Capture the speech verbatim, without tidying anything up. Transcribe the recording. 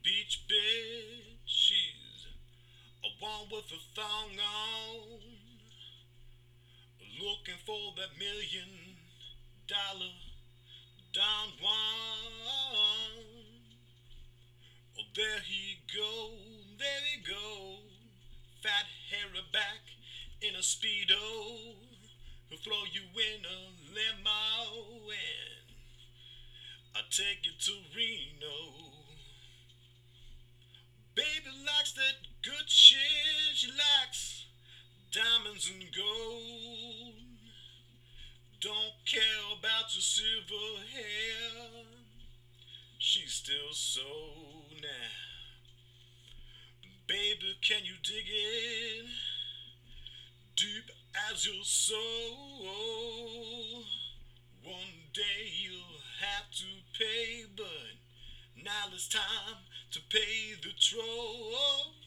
beach bitch. She's a one with a thong on, looking for that million dollar Don Juan. Oh, there he go, there he go. Fat hairy back in a speedo. He'll throw you in a limo and I'll take you to Reno. Baby likes that good shit. She likes diamonds and gold. Don't care about your silver hair. She's still so now. Baby, can you dig it? Deep as your soul. One day you'll have to pay, but now it's time to pay